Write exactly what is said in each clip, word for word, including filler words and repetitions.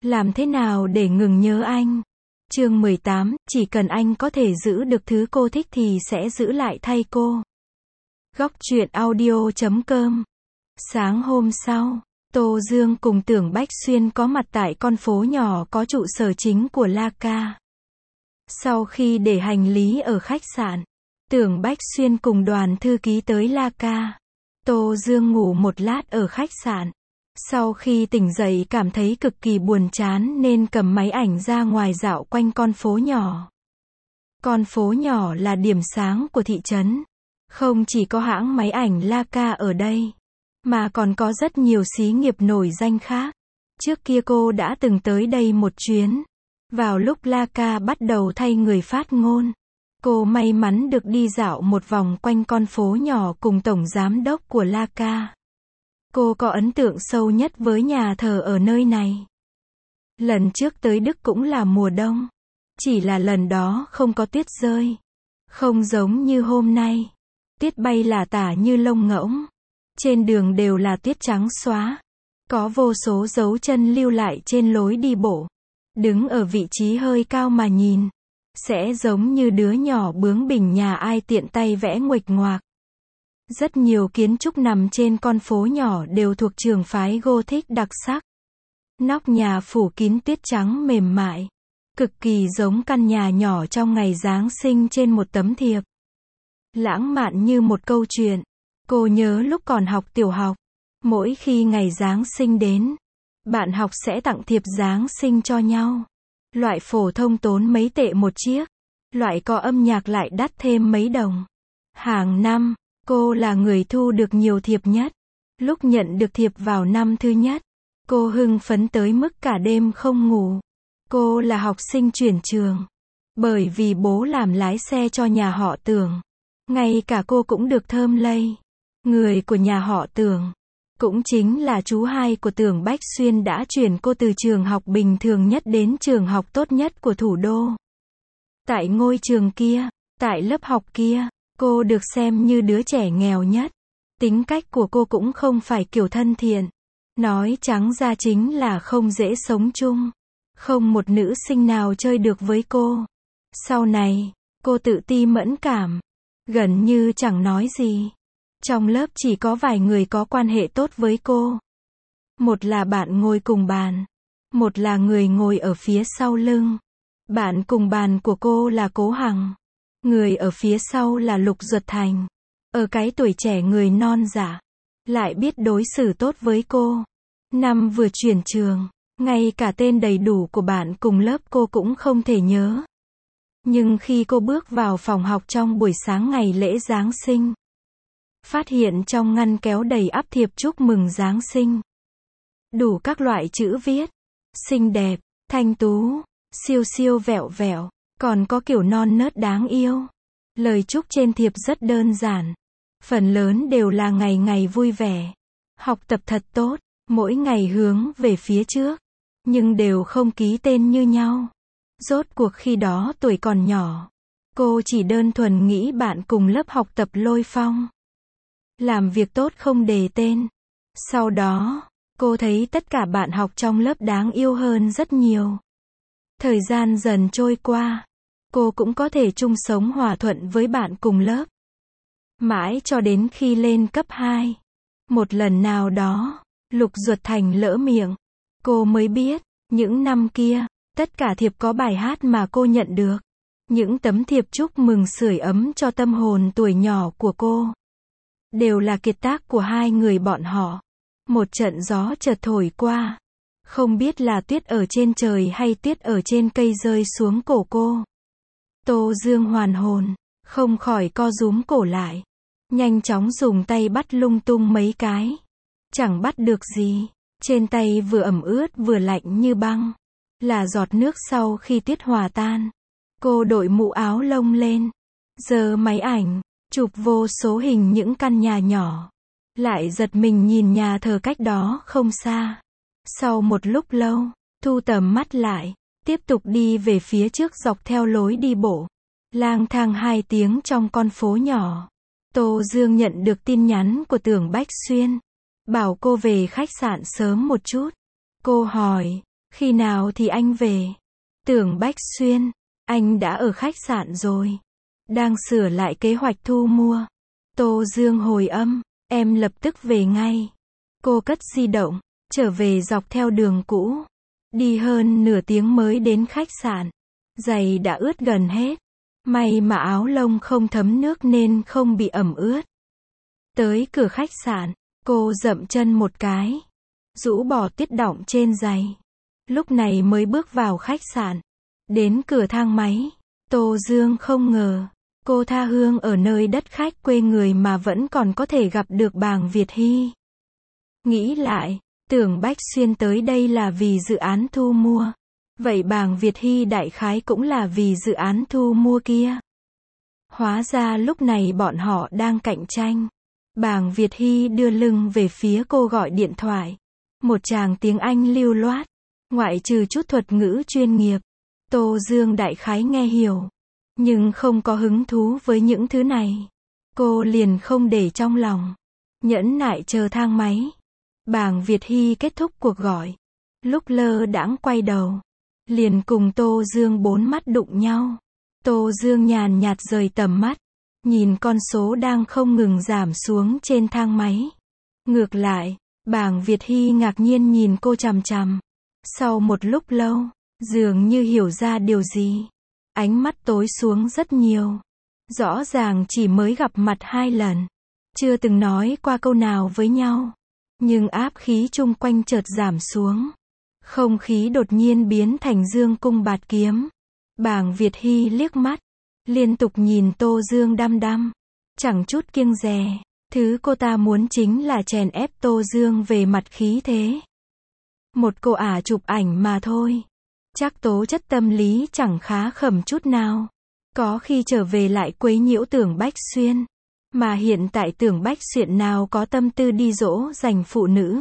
Làm thế nào để ngừng nhớ anh? Chương mười tám, chỉ cần anh có thể giữ được thứ cô thích thì sẽ giữ lại thay cô. Góc truyện audio chấm com. Sáng hôm sau, Tô Dương cùng Tưởng Bách Xuyên có mặt tại con phố nhỏ có trụ sở chính của La Ca. Sau khi để hành lý ở khách sạn, Tưởng Bách Xuyên cùng đoàn thư ký tới La Ca. Tô Dương ngủ một lát ở khách sạn. Sau khi tỉnh dậy cảm thấy cực kỳ buồn chán nên cầm máy ảnh ra ngoài dạo quanh con phố nhỏ. Con phố nhỏ là điểm sáng của thị trấn. Không chỉ có hãng máy ảnh La Ca ở đây, mà còn có rất nhiều xí nghiệp nổi danh khác. Trước kia cô đã từng tới đây một chuyến. Vào lúc La Ca bắt đầu thay người phát ngôn, cô may mắn được đi dạo một vòng quanh con phố nhỏ cùng tổng giám đốc của La Ca. Cô có ấn tượng sâu nhất với nhà thờ ở nơi này. Lần trước tới Đức cũng là mùa đông. Chỉ là lần đó không có tuyết rơi. Không giống như hôm nay. Tuyết bay lả tả như lông ngỗng. Trên đường đều là tuyết trắng xóa. Có vô số dấu chân lưu lại trên lối đi bộ. Đứng ở vị trí hơi cao mà nhìn, sẽ giống như đứa nhỏ bướng bỉnh nhà ai tiện tay vẽ nguệch ngoạc. Rất nhiều kiến trúc nằm trên con phố nhỏ đều thuộc trường phái Gothic đặc sắc. Nóc nhà phủ kín tuyết trắng mềm mại, cực kỳ giống căn nhà nhỏ trong ngày Giáng sinh trên một tấm thiệp. Lãng mạn như một câu chuyện. Cô nhớ lúc còn học tiểu học, mỗi khi ngày Giáng sinh đến, bạn học sẽ tặng thiệp Giáng sinh cho nhau. Loại phổ thông tốn mấy tệ một chiếc, loại có âm nhạc lại đắt thêm mấy đồng. Hàng năm, cô là người thu được nhiều thiệp nhất. Lúc nhận được thiệp vào năm thứ nhất, cô hưng phấn tới mức cả đêm không ngủ. Cô là học sinh chuyển trường. Bởi vì bố làm lái xe cho nhà họ Tưởng, ngay cả cô cũng được thơm lây. Người của nhà họ Tưởng, cũng chính là chú hai của Tưởng Bách Xuyên đã chuyển cô từ trường học bình thường nhất đến trường học tốt nhất của thủ đô. Tại ngôi trường kia, tại lớp học kia, cô được xem như đứa trẻ nghèo nhất. Tính cách của cô cũng không phải kiểu thân thiện. Nói trắng ra chính là không dễ sống chung. Không một nữ sinh nào chơi được với cô. Sau này, cô tự ti mẫn cảm. Gần như chẳng nói gì. Trong lớp chỉ có vài người có quan hệ tốt với cô. Một là bạn ngồi cùng bàn. Một là người ngồi ở phía sau lưng. Bạn cùng bàn của cô là Cố Hằng. Người ở phía sau là Lục Duật Thành. Ở cái tuổi trẻ người non dạ, lại biết đối xử tốt với cô. Năm vừa chuyển trường, ngay cả tên đầy đủ của bạn cùng lớp cô cũng không thể nhớ. Nhưng khi cô bước vào phòng học trong buổi sáng ngày lễ Giáng sinh, phát hiện trong ngăn kéo đầy ắp thiệp chúc mừng Giáng sinh. Đủ các loại chữ viết. Xinh đẹp, thanh tú, siêu siêu vẹo vẹo, còn có kiểu non nớt đáng yêu. Lời chúc trên thiệp rất đơn giản. Phần lớn đều là ngày ngày vui vẻ. Học tập thật tốt, mỗi ngày hướng về phía trước. Nhưng đều không ký tên như nhau. Rốt cuộc khi đó tuổi còn nhỏ. Cô chỉ đơn thuần nghĩ bạn cùng lớp học tập lôi phong. Làm việc tốt không đề tên. Sau đó, cô thấy tất cả bạn học trong lớp đáng yêu hơn rất nhiều. Thời gian dần trôi qua, cô cũng có thể chung sống hòa thuận với bạn cùng lớp. Mãi cho đến khi lên cấp hai. Một lần nào đó, Lục Duật Thành lỡ miệng. Cô mới biết, những năm kia, tất cả thiệp có bài hát mà cô nhận được. Những tấm thiệp chúc mừng sưởi ấm cho tâm hồn tuổi nhỏ của cô. Đều là kiệt tác của hai người bọn họ. Một trận gió chợt thổi qua. Không biết là tuyết ở trên trời hay tuyết ở trên cây rơi xuống cổ cô. Tô Dương hoàn hồn, không khỏi co rúm cổ lại. Nhanh chóng dùng tay bắt lung tung mấy cái. Chẳng bắt được gì. Trên tay vừa ẩm ướt vừa lạnh như băng. Là giọt nước sau khi tuyết hòa tan. Cô đội mũ áo lông lên. Giơ máy ảnh, chụp vô số hình những căn nhà nhỏ. Lại giật mình nhìn nhà thờ cách đó không xa. Sau một lúc lâu, thu tầm mắt lại, tiếp tục đi về phía trước dọc theo lối đi bộ. Lang thang hai tiếng trong con phố nhỏ. Tô Dương nhận được tin nhắn của Tưởng Bách Xuyên. Bảo cô về khách sạn sớm một chút. Cô hỏi, Khi nào thì anh về? Tưởng Bách Xuyên, anh đã ở khách sạn rồi. Đang sửa lại kế hoạch thu mua. Tô Dương hồi âm, em lập tức về ngay. Cô cất di động, trở về dọc theo đường cũ. Đi hơn nửa tiếng mới đến khách sạn. Giày đã ướt gần hết. May mà áo lông không thấm nước nên không bị ẩm ướt. Tới cửa khách sạn, cô dậm chân một cái. Rũ bỏ tiết đọng trên giày. Lúc này mới bước vào khách sạn. Đến cửa thang máy. Tô Dương không ngờ. Cô tha hương ở nơi đất khách quê người mà vẫn còn có thể gặp được Bàng Việt Hy. Nghĩ lại, tưởng Bách Xuyên tới đây là vì dự án thu mua. Vậy Bàng Việt Hy đại khái cũng là vì dự án thu mua kia. Hóa ra lúc này bọn họ đang cạnh tranh. Bàng Việt Hy đưa lưng về phía cô gọi điện thoại. Một tràng tiếng Anh lưu loát. Ngoại trừ chút thuật ngữ chuyên nghiệp. Tô Dương đại khái nghe hiểu. Nhưng không có hứng thú với những thứ này. Cô liền không để trong lòng. Nhẫn nại chờ thang máy. Bàng Việt Hy kết thúc cuộc gọi. Lúc lơ đãng quay đầu. Liền cùng Tô Dương bốn mắt đụng nhau. Tô Dương nhàn nhạt rời tầm mắt. Nhìn con số đang không ngừng giảm xuống trên thang máy. Ngược lại, Bàng Việt Hy ngạc nhiên nhìn cô chằm chằm. Sau một lúc lâu, dường như hiểu ra điều gì. Ánh mắt tối xuống rất nhiều. Rõ ràng chỉ mới gặp mặt hai lần. Chưa từng nói qua câu nào với nhau. Nhưng áp khí chung quanh chợt giảm xuống. Không khí đột nhiên biến thành dương cung bạt kiếm. Bàng Việt Hy liếc mắt. Liên tục nhìn Tô Dương đăm đăm. Chẳng chút kiêng dè. Thứ cô ta muốn chính là chèn ép Tô Dương về mặt khí thế. Một cô ả chụp ảnh mà thôi. Chắc tố chất tâm lý chẳng khá khẩm chút nào. Có khi trở về lại quấy nhiễu tưởng Bách Xuyên. Mà hiện tại tưởng Bách Xuyên nào có tâm tư đi dỗ dành phụ nữ.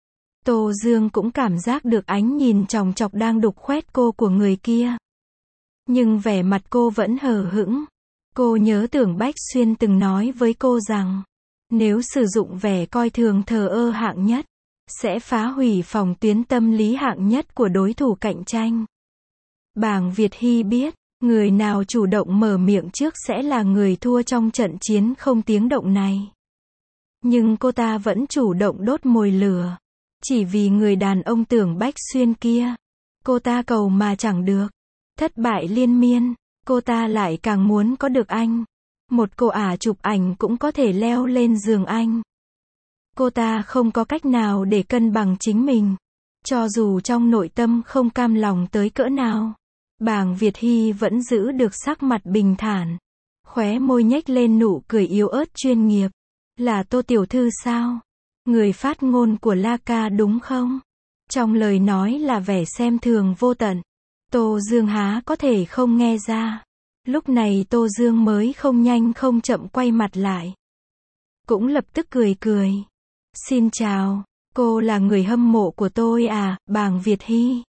Tô Dương cũng cảm giác được ánh nhìn chòng chọc đang đục khoét cô của người kia. Nhưng vẻ mặt cô vẫn hờ hững. Cô nhớ tưởng Bách Xuyên từng nói với cô rằng, nếu sử dụng vẻ coi thường thờ ơ hạng nhất, sẽ phá hủy phòng tuyến tâm lý hạng nhất của đối thủ cạnh tranh. Bàng Việt Hy biết, người nào chủ động mở miệng trước sẽ là người thua trong trận chiến không tiếng động này. Nhưng cô ta vẫn chủ động đốt mồi lửa. Chỉ vì người đàn ông tưởng Bách Xuyên kia. Cô ta cầu mà chẳng được. Thất bại liên miên. Cô ta lại càng muốn có được anh. Một cô ả chụp ảnh cũng có thể leo lên giường anh. Cô ta không có cách nào để cân bằng chính mình. Cho dù trong nội tâm không cam lòng tới cỡ nào. Bàng Việt Hy vẫn giữ được sắc mặt bình thản. Khóe môi nhếch lên nụ cười yếu ớt chuyên nghiệp. Là Tô tiểu thư sao? Người phát ngôn của La Ca đúng không? Trong lời nói là vẻ xem thường vô tận. Tô Dương há có thể không nghe ra. Lúc này Tô Dương mới không nhanh không chậm quay mặt lại. Cũng lập tức cười cười. Xin chào, cô là người hâm mộ của tôi à, Bàng Việt Hy.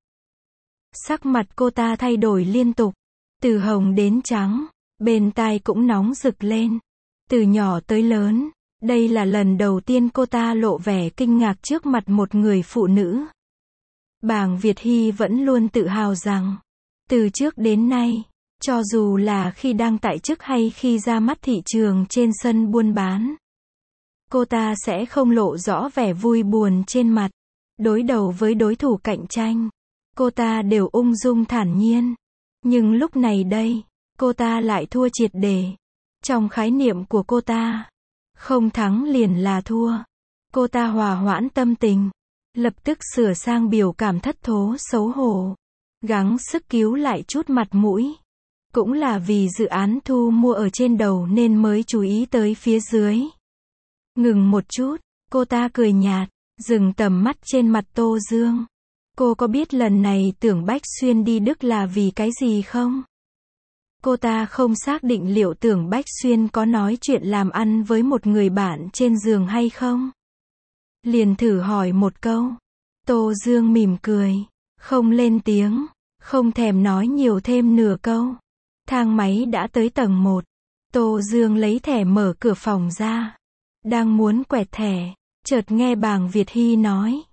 Sắc mặt cô ta thay đổi liên tục. Từ hồng đến trắng. Bên tai cũng nóng rực lên. Từ nhỏ tới lớn. Đây là lần đầu tiên cô ta lộ vẻ kinh ngạc trước mặt một người phụ nữ. Bàng Việt Hy vẫn luôn tự hào rằng, từ trước đến nay, cho dù là khi đang tại chức hay khi ra mắt thị trường trên sân buôn bán, cô ta sẽ không lộ rõ vẻ vui buồn trên mặt. Đối đầu với đối thủ cạnh tranh, cô ta đều ung dung thản nhiên. Nhưng lúc này đây, cô ta lại thua triệt để. Trong khái niệm của cô ta, không thắng liền là thua. Cô ta hòa hoãn tâm tình, lập tức sửa sang biểu cảm thất thố xấu hổ, gắng sức cứu lại chút mặt mũi. Cũng là vì dự án thu mua ở trên đầu nên mới chú ý tới phía dưới. Ngừng một chút, cô ta cười nhạt, dừng tầm mắt trên mặt Tô Dương. Cô có biết lần này tưởng Bách Xuyên đi Đức là vì cái gì không? Cô ta không xác định liệu tưởng Bách Xuyên có nói chuyện làm ăn với một người bạn trên giường hay không. Liền thử hỏi một câu. Tô Dương mỉm cười, không lên tiếng, không thèm nói nhiều thêm nửa câu. Thang máy đã tới tầng một. Tô Dương lấy thẻ mở cửa phòng ra. Đang muốn quẹt thẻ, chợt nghe Bàng Việt Hy nói.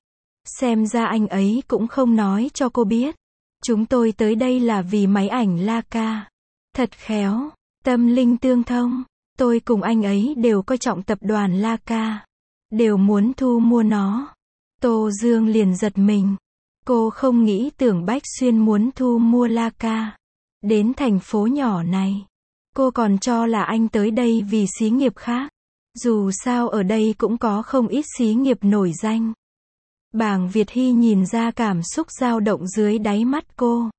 Xem ra anh ấy cũng không nói cho cô biết. Chúng tôi tới đây là vì máy ảnh Leica. Thật khéo, tâm linh tương thông. Tôi cùng anh ấy đều coi trọng tập đoàn Leica. Đều muốn thu mua nó. Tô Dương liền giật mình. Cô không nghĩ Tưởng Bách Xuyên muốn thu mua Leica. Đến thành phố nhỏ này. Cô còn cho là anh tới đây vì xí nghiệp khác. Dù sao ở đây cũng có không ít xí nghiệp nổi danh. Bàng Việt Hy nhìn ra cảm xúc dao động dưới đáy mắt cô.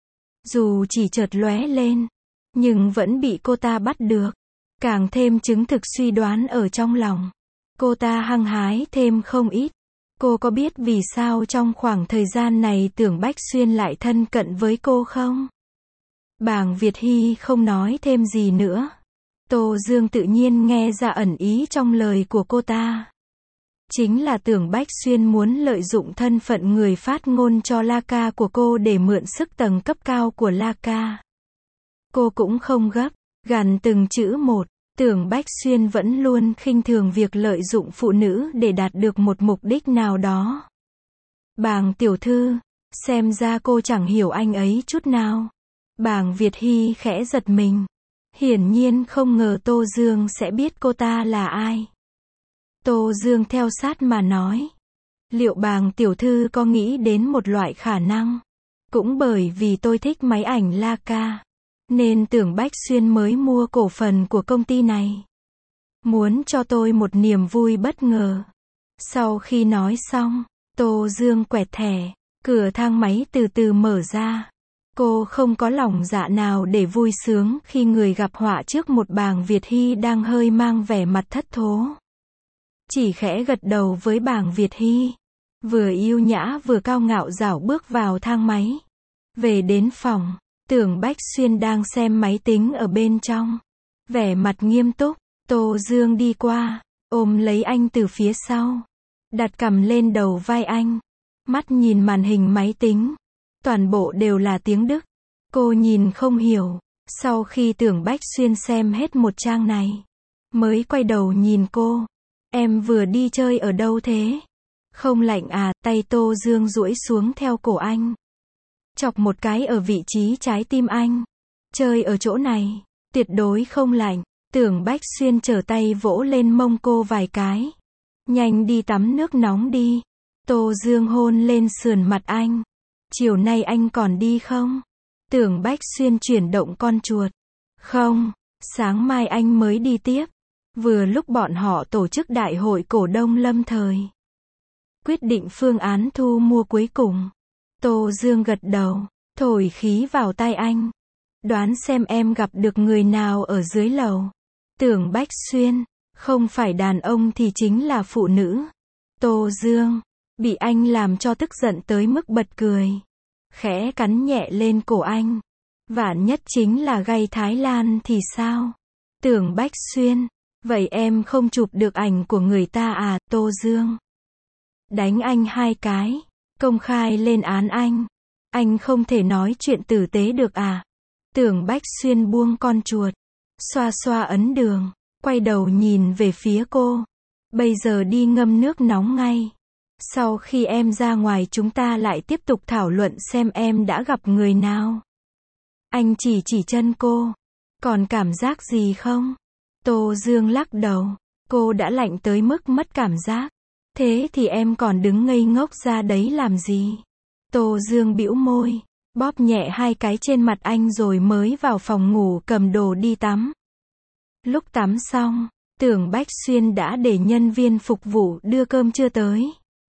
Dù chỉ chợt lóe lên, nhưng vẫn bị cô ta bắt được. Càng thêm chứng thực suy đoán ở trong lòng. Cô ta hăng hái thêm không ít. Cô có biết vì sao trong khoảng thời gian này Tưởng Bách Xuyên lại thân cận với cô không? Bàng Việt Hy không nói thêm gì nữa. Tô Dương tự nhiên nghe ra ẩn ý trong lời của cô ta. Chính là Tưởng Bách Xuyên muốn lợi dụng thân phận người phát ngôn cho Leica của cô để mượn sức tầng cấp cao của Leica. Cô cũng không gấp, gằn từng chữ một. Tưởng Bách Xuyên vẫn luôn khinh thường việc lợi dụng phụ nữ để đạt được một mục đích nào đó. Bàng tiểu thư, xem ra cô chẳng hiểu anh ấy chút nào. Bàng Việt Hy khẽ giật mình. Hiển nhiên không ngờ Tô Dương sẽ biết cô ta là ai. Tô Dương theo sát mà nói. Liệu Bàng tiểu thư có nghĩ đến một loại khả năng? Cũng bởi vì tôi thích máy ảnh Leica, nên Tưởng Bách Xuyên mới mua cổ phần của công ty này. Muốn cho tôi một niềm vui bất ngờ. Sau khi nói xong, Tô Dương quẹt thẻ, cửa thang máy từ từ mở ra. Cô không có lòng dạ nào để vui sướng khi người gặp họa trước một Bàng Việt Hy đang hơi mang vẻ mặt thất thố. Chỉ khẽ gật đầu với Bàng Việt Hy. Vừa yêu nhã vừa cao ngạo rảo bước vào thang máy. Về đến phòng, Tưởng Bách Xuyên đang xem máy tính ở bên trong. Vẻ mặt nghiêm túc, Tô Dương đi qua, ôm lấy anh từ phía sau. Đặt cằm lên đầu vai anh. Mắt nhìn màn hình máy tính. Toàn bộ đều là tiếng Đức. Cô nhìn không hiểu. Sau khi Tưởng Bách Xuyên xem hết một trang này, mới quay đầu nhìn cô. Em vừa đi chơi ở đâu thế? Không lạnh à? Tay Tô Dương duỗi xuống theo cổ anh. Chọc một cái ở vị trí trái tim anh. Chơi ở chỗ này, tuyệt đối không lạnh. Tưởng Bách Xuyên trở tay vỗ lên mông cô vài cái. Nhanh đi tắm nước nóng đi. Tô Dương hôn lên sườn mặt anh. Chiều nay anh còn đi không? Tưởng Bách Xuyên chuyển động con chuột. Không, sáng mai anh mới đi tiếp. Vừa lúc bọn họ tổ chức đại hội cổ đông lâm thời. Quyết định phương án thu mua cuối cùng. Tô Dương gật đầu, thổi khí vào tai anh. Đoán xem em gặp được người nào ở dưới lầu. Tưởng Bách Xuyên, không phải đàn ông thì chính là phụ nữ. Tô Dương, bị anh làm cho tức giận tới mức bật cười. Khẽ cắn nhẹ lên cổ anh. Vạn nhất chính là gay Thái Lan thì sao? Tưởng Bách Xuyên, vậy em không chụp được ảnh của người ta à? Tô Dương đánh anh hai cái, công khai lên án anh. Anh không thể nói chuyện tử tế được à? Tưởng Bách Xuyên buông con chuột, xoa xoa ấn đường, quay đầu nhìn về phía cô. Bây giờ đi ngâm nước nóng ngay. Sau khi em ra ngoài chúng ta lại tiếp tục thảo luận xem em đã gặp người nào. Anh chỉ chỉ chân cô. Còn cảm giác gì không? Tô Dương lắc đầu. Cô đã lạnh tới mức mất cảm giác. Thế thì em còn đứng ngây ngốc ra đấy làm gì? Tô Dương bĩu môi, bóp nhẹ hai cái trên mặt anh rồi mới vào phòng ngủ cầm đồ đi tắm. Lúc tắm xong, Tưởng Bách Xuyên đã để nhân viên phục vụ đưa cơm trưa tới.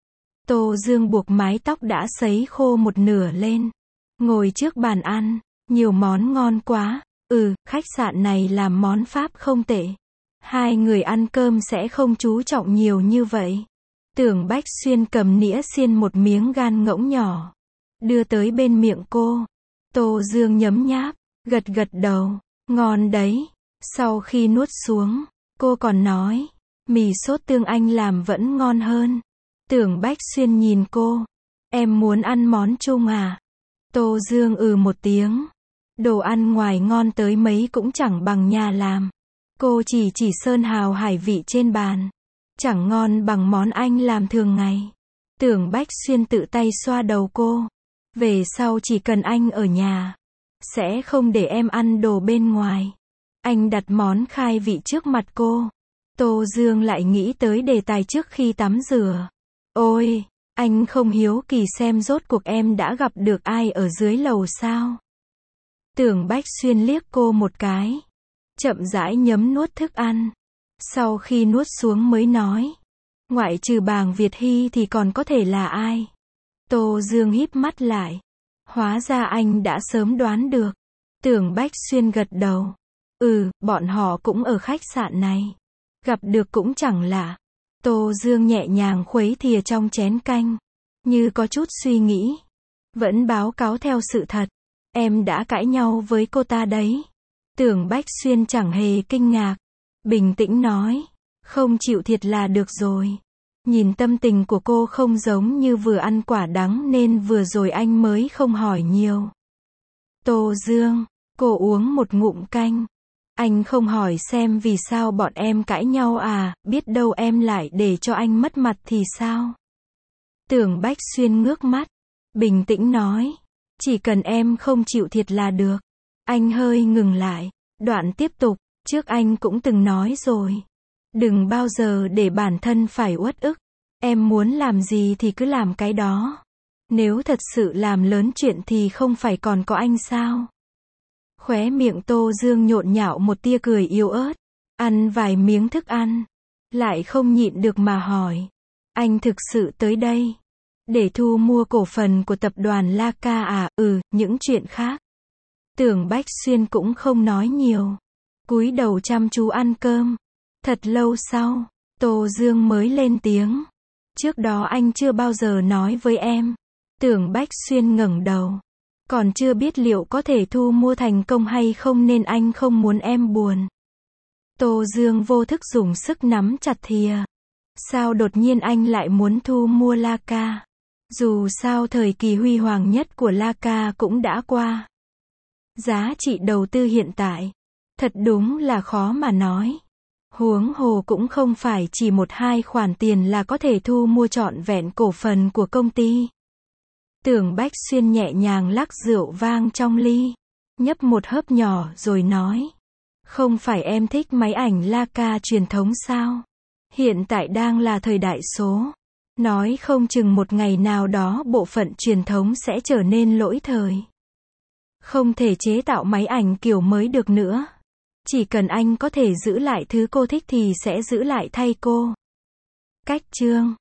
Tô Dương buộc mái tóc đã sấy khô một nửa lên. Ngồi trước bàn ăn, nhiều món ngon quá. Ừ, khách sạn này làm món Pháp không tệ. Hai người ăn cơm sẽ không chú trọng nhiều như vậy. Tưởng Bách Xuyên cầm nĩa xiên một miếng gan ngỗng nhỏ, đưa tới bên miệng cô. Tô Dương nhấm nháp, gật gật đầu, ngon đấy. Sau khi nuốt xuống, cô còn nói, mì sốt tương anh làm vẫn ngon hơn. Tưởng Bách Xuyên nhìn cô, em muốn ăn món Trung à? Tô Dương ừ một tiếng. Đồ ăn ngoài ngon tới mấy cũng chẳng bằng nhà làm. Cô chỉ chỉ sơn hào hải vị trên bàn. Chẳng ngon bằng món anh làm thường ngày. Tưởng Bách Xuyên tự tay xoa đầu cô. Về sau chỉ cần anh ở nhà, sẽ không để em ăn đồ bên ngoài. Anh đặt món khai vị trước mặt cô. Tô Dương lại nghĩ tới đề tài trước khi tắm rửa. Ôi, anh không hiếu kỳ xem rốt cuộc em đã gặp được ai ở dưới lầu sao? Tưởng Bách Xuyên liếc cô một cái, chậm rãi nhấm nuốt thức ăn. Sau khi nuốt xuống mới nói, ngoại trừ Bàng Việt Hy thì còn có thể là ai? Tô Dương híp mắt lại. Hóa ra anh đã sớm đoán được. Tưởng Bách Xuyên gật đầu. Ừ, bọn họ cũng ở khách sạn này. Gặp được cũng chẳng lạ. Tô Dương nhẹ nhàng khuấy thìa trong chén canh, như có chút suy nghĩ. Vẫn báo cáo theo sự thật. Em đã cãi nhau với cô ta đấy. Tưởng Bách Xuyên chẳng hề kinh ngạc. Bình tĩnh nói. Không chịu thiệt là được rồi. Nhìn tâm tình của cô không giống như vừa ăn quả đắng nên vừa rồi anh mới không hỏi nhiều. Tô Dương, cô uống một ngụm canh. Anh không hỏi xem vì sao bọn em cãi nhau à, biết đâu em lại để cho anh mất mặt thì sao? Tưởng Bách Xuyên ngước mắt, bình tĩnh nói. Chỉ cần em không chịu thiệt là được. Anh hơi ngừng lại, đoạn tiếp tục, trước anh cũng từng nói rồi. Đừng bao giờ để bản thân phải uất ức. Em muốn làm gì thì cứ làm cái đó. Nếu thật sự làm lớn chuyện thì không phải còn có anh sao? Khóe miệng Tô Dương nhộn nhạo một tia cười yếu ớt. Ăn vài miếng thức ăn, lại không nhịn được mà hỏi. Anh thực sự tới đây để thu mua cổ phần của tập đoàn Laka à? Ừ, những chuyện khác. Tưởng Bách Xuyên cũng không nói nhiều. Cúi đầu chăm chú ăn cơm. Thật lâu sau, Tô Dương mới lên tiếng. Trước đó anh chưa bao giờ nói với em. Tưởng Bách Xuyên ngẩng đầu. Còn chưa biết liệu có thể thu mua thành công hay không nên anh không muốn em buồn. Tô Dương vô thức dùng sức nắm chặt thìa. Sao đột nhiên anh lại muốn thu mua Laka? Dù sao thời kỳ huy hoàng nhất của Laka cũng đã qua. Giá trị đầu tư hiện tại, thật đúng là khó mà nói. Huống hồ cũng không phải chỉ một hai khoản tiền là có thể thu mua trọn vẹn cổ phần của công ty. Tưởng Bách Xuyên nhẹ nhàng lắc rượu vang trong ly, nhấp một hớp nhỏ rồi nói. Không phải em thích máy ảnh Laka truyền thống sao? Hiện tại đang là thời đại số. Nói không chừng một ngày nào đó bộ phận truyền thống sẽ trở nên lỗi thời. Không thể chế tạo máy ảnh kiểu mới được nữa. Chỉ cần anh có thể giữ lại thứ cô thích thì sẽ giữ lại thay cô. Cách chương